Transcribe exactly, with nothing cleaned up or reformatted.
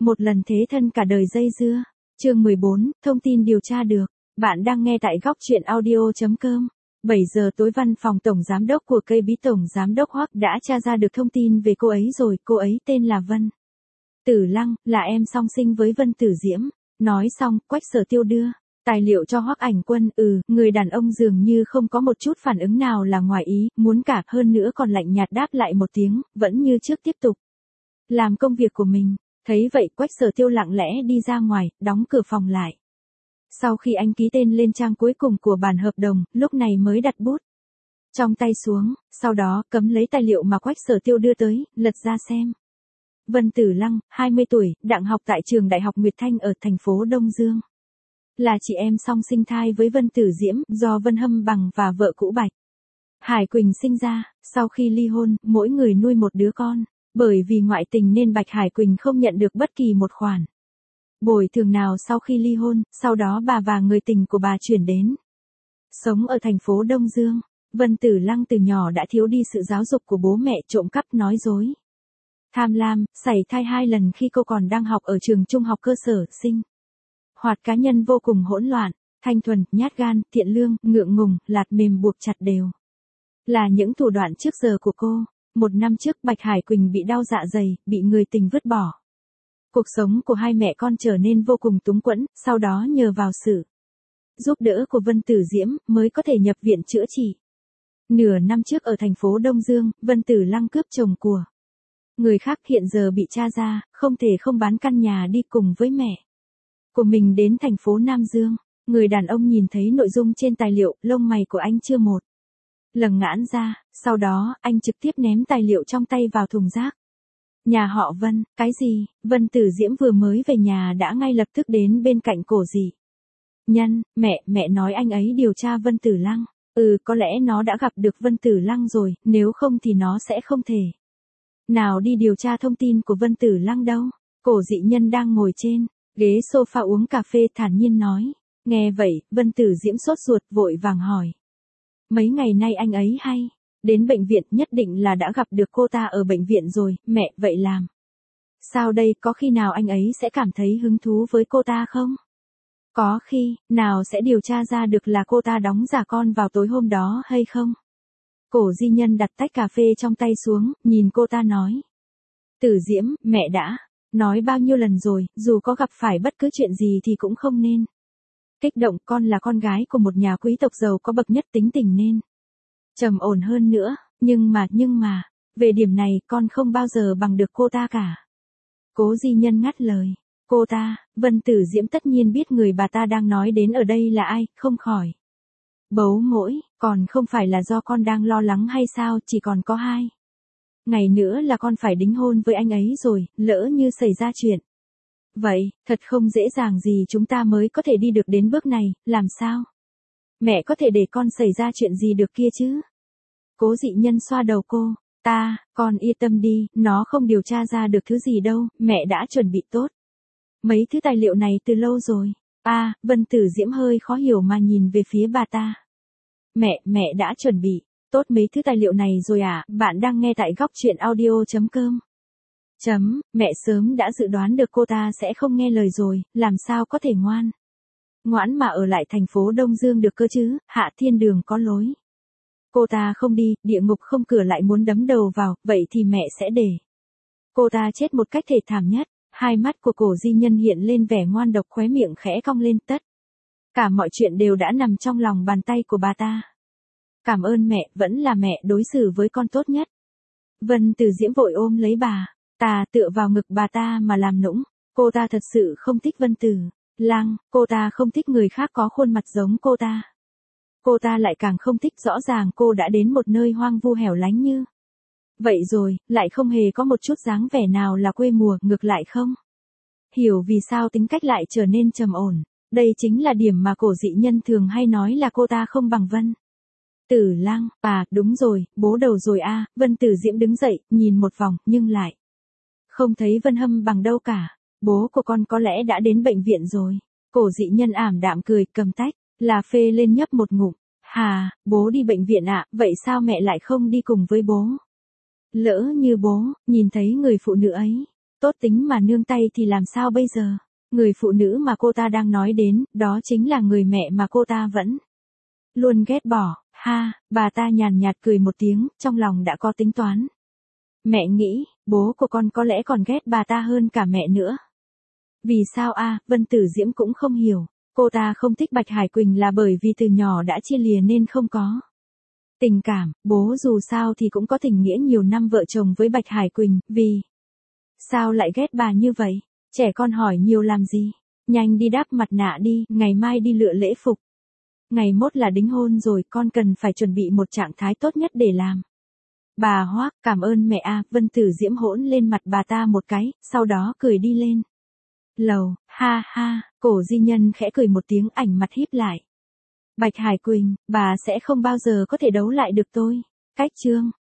Một lần thế thân cả đời dây dưa. Chương mười bốn, thông tin điều tra được. Bạn đang nghe tại góc truyện audio chấm com. bảy giờ tối văn phòng tổng giám đốc của cây bí tổng giám đốc Hoắc đã tra ra được thông tin về cô ấy rồi, cô ấy tên là Vân Tử Lăng, là em song sinh với Vân Tử Diễm. Nói xong, Quách Sở Tiêu đưa tài liệu cho Hoắc Ảnh Quân, ừ, người đàn ông dường như không có một chút phản ứng nào là ngoài ý, muốn cả, hơn nữa còn lạnh nhạt đáp lại một tiếng, vẫn như trước tiếp tục làm công việc của mình. Thấy vậy, Quách Sở Tiêu lặng lẽ đi ra ngoài, đóng cửa phòng lại. Sau khi anh ký tên lên trang cuối cùng của bản hợp đồng, lúc này mới đặt bút trong tay xuống, sau đó cấm lấy tài liệu mà Quách Sở Tiêu đưa tới, lật ra xem. Vân Tử Lăng, hai mươi tuổi, đặng học tại trường Đại học Nguyệt Thanh ở thành phố Đông Dương. Là chị em song sinh thai với Vân Tử Diễm, do Vân Hâm Bằng và vợ cũ Bạch Hải Quỳnh sinh ra. Sau khi ly hôn, mỗi người nuôi một đứa con. Bởi vì ngoại tình nên Bạch Hải Quỳnh không nhận được bất kỳ một khoản bồi thường nào sau khi ly hôn, sau đó bà và người tình của bà chuyển đến sống ở thành phố Đông Dương. Vân Tử Lăng từ nhỏ đã thiếu đi sự giáo dục của bố mẹ, trộm cắp, nói dối, tham lam, sảy thai hai lần khi cô còn đang học ở trường trung học cơ sở, sinh hoạt cá nhân vô cùng hỗn loạn, thanh thuần, nhát gan, thiện lương, ngượng ngùng, lạt mềm buộc chặt đều là những thủ đoạn trước giờ của cô. Một năm trước, Bạch Hải Quỳnh bị đau dạ dày, bị người tình vứt bỏ. Cuộc sống của hai mẹ con trở nên vô cùng túng quẫn, sau đó nhờ vào sự giúp đỡ của Vân Tử Diễm, mới có thể nhập viện chữa trị. Nửa năm trước ở thành phố Đông Dương, Vân Tử Lăng cướp chồng của người khác, hiện giờ bị tra ra, không thể không bán căn nhà đi cùng với mẹ của mình đến thành phố Nam Dương. Người đàn ông nhìn thấy nội dung trên tài liệu, lông mày của anh chưa một lần ngãn ra, sau đó, anh trực tiếp ném tài liệu trong tay vào thùng rác. Nhà họ Vân, cái gì? Vân Tử Diễm vừa mới về nhà đã ngay lập tức đến bên cạnh Cổ Dị Nhân, mẹ, mẹ nói anh ấy điều tra Vân Tử Lăng. Ừ, có lẽ nó đã gặp được Vân Tử Lăng rồi, nếu không thì nó sẽ không thể nào đi điều tra thông tin của Vân Tử Lăng đâu. Cổ Dị Nhân đang ngồi trên ghế sofa uống cà phê thản nhiên nói. Nghe vậy, Vân Tử Diễm sốt ruột, vội vàng hỏi. Mấy ngày nay anh ấy hay đến bệnh viện, nhất định là đã gặp được cô ta ở bệnh viện rồi, mẹ, vậy làm sao đây, có khi nào anh ấy sẽ cảm thấy hứng thú với cô ta không? Có khi nào sẽ điều tra ra được là cô ta đóng giả con vào tối hôm đó hay không? Cổ Di Nhân đặt tách cà phê trong tay xuống, nhìn cô ta nói. Tử Diễm, mẹ đã nói bao nhiêu lần rồi, dù có gặp phải bất cứ chuyện gì thì cũng không nên kích động, con là con gái của một nhà quý tộc giàu có bậc nhất, tính tình nên trầm ổn hơn nữa, nhưng mà, nhưng mà, về điểm này, con không bao giờ bằng được cô ta cả. Cố Di Nhân ngắt lời. Cô ta, Vân Tử Diễm tất nhiên biết người bà ta đang nói đến ở đây là ai, không khỏi bấu mỗi, còn không phải là do con đang lo lắng hay sao, chỉ còn có hai ngày nữa là con phải đính hôn với anh ấy rồi, lỡ như xảy ra chuyện vậy, thật không dễ dàng gì chúng ta mới có thể đi được đến bước này, làm sao mẹ có thể để con xảy ra chuyện gì được kia chứ? Cố Dị Nhân xoa đầu cô. Ta, con yên tâm đi, nó không điều tra ra được thứ gì đâu, mẹ đã chuẩn bị tốt mấy thứ tài liệu này từ lâu rồi. À, Vân Tử Diễm hơi khó hiểu mà nhìn về phía bà ta. Mẹ, mẹ đã chuẩn bị tốt mấy thứ tài liệu này rồi à? Bạn đang nghe tại góc truyện audio chấm com. Chấm, mẹ sớm đã dự đoán được cô ta sẽ không nghe lời rồi, làm sao có thể ngoan ngoãn mà ở lại thành phố Đông Dương được cơ chứ, Hạ Thiên Đường có lối. Cô ta không đi, địa ngục không cửa lại muốn đấm đầu vào, vậy thì mẹ sẽ để cô ta chết một cách thê thảm nhất. Hai mắt của Cổ Di Nhân hiện lên vẻ ngoan độc, khóe miệng khẽ cong lên, tất cả mọi chuyện đều đã nằm trong lòng bàn tay của bà ta. Cảm ơn mẹ, vẫn là mẹ đối xử với con tốt nhất. Vân Tử Diễm vội ôm lấy bà ta, tựa vào ngực bà ta mà làm nũng. Cô ta thật sự không thích Vân Tử Lăng, cô ta không thích người khác có khuôn mặt giống cô ta. Cô ta lại càng không thích, rõ ràng cô đã đến một nơi hoang vu hẻo lánh như vậy rồi, lại không hề có một chút dáng vẻ nào là quê mùa, ngược lại không hiểu vì sao tính cách lại trở nên trầm ổn. Đây chính là điểm mà Cổ Dị Nhân thường hay nói là cô ta không bằng Vân Tử Lăng. À, đúng rồi, bố đầu rồi a. À. Vân Tử Diễm đứng dậy, nhìn một vòng, nhưng lại không thấy Vân Hâm Bằng đâu cả. Bố của con có lẽ đã đến bệnh viện rồi. Cổ Dị Nhân ảm đạm cười, cầm tách là phê lên nhấp một ngụm. Hà, bố đi bệnh viện ạ, à, vậy sao mẹ lại không đi cùng với bố? Lỡ như bố nhìn thấy người phụ nữ ấy Tốt tính mà nương tay thì làm sao bây giờ? Người phụ nữ mà cô ta đang nói đến, đó chính là người mẹ mà cô ta vẫn luôn ghét bỏ. Ha, bà ta nhàn nhạt cười một tiếng, trong lòng đã có tính toán. Mẹ nghĩ, bố của con có lẽ còn ghét bà ta hơn cả mẹ nữa. Vì sao a? Vân Tử Diễm cũng không hiểu. Cô ta không thích Bạch Hải Quỳnh là bởi vì từ nhỏ đã chia lìa nên không có tình cảm, bố dù sao thì cũng có tình nghĩa nhiều năm vợ chồng với Bạch Hải Quỳnh, vì sao lại ghét bà như vậy? Trẻ con hỏi nhiều làm gì? Nhanh đi đắp mặt nạ đi, ngày mai đi lựa lễ phục. Ngày mốt là đính hôn rồi, con cần phải chuẩn bị một trạng thái tốt nhất để làm. Bà Hoác, cảm ơn mẹ a. Vân Tử Diễm hỗn lên mặt bà ta một cái, sau đó cười đi lên lầu. Ha ha, Cổ Di Nhân khẽ cười một tiếng, ảnh mặt híp lại. Bạch Hải Quỳnh, bà sẽ không bao giờ có thể đấu lại được tôi. Cách chương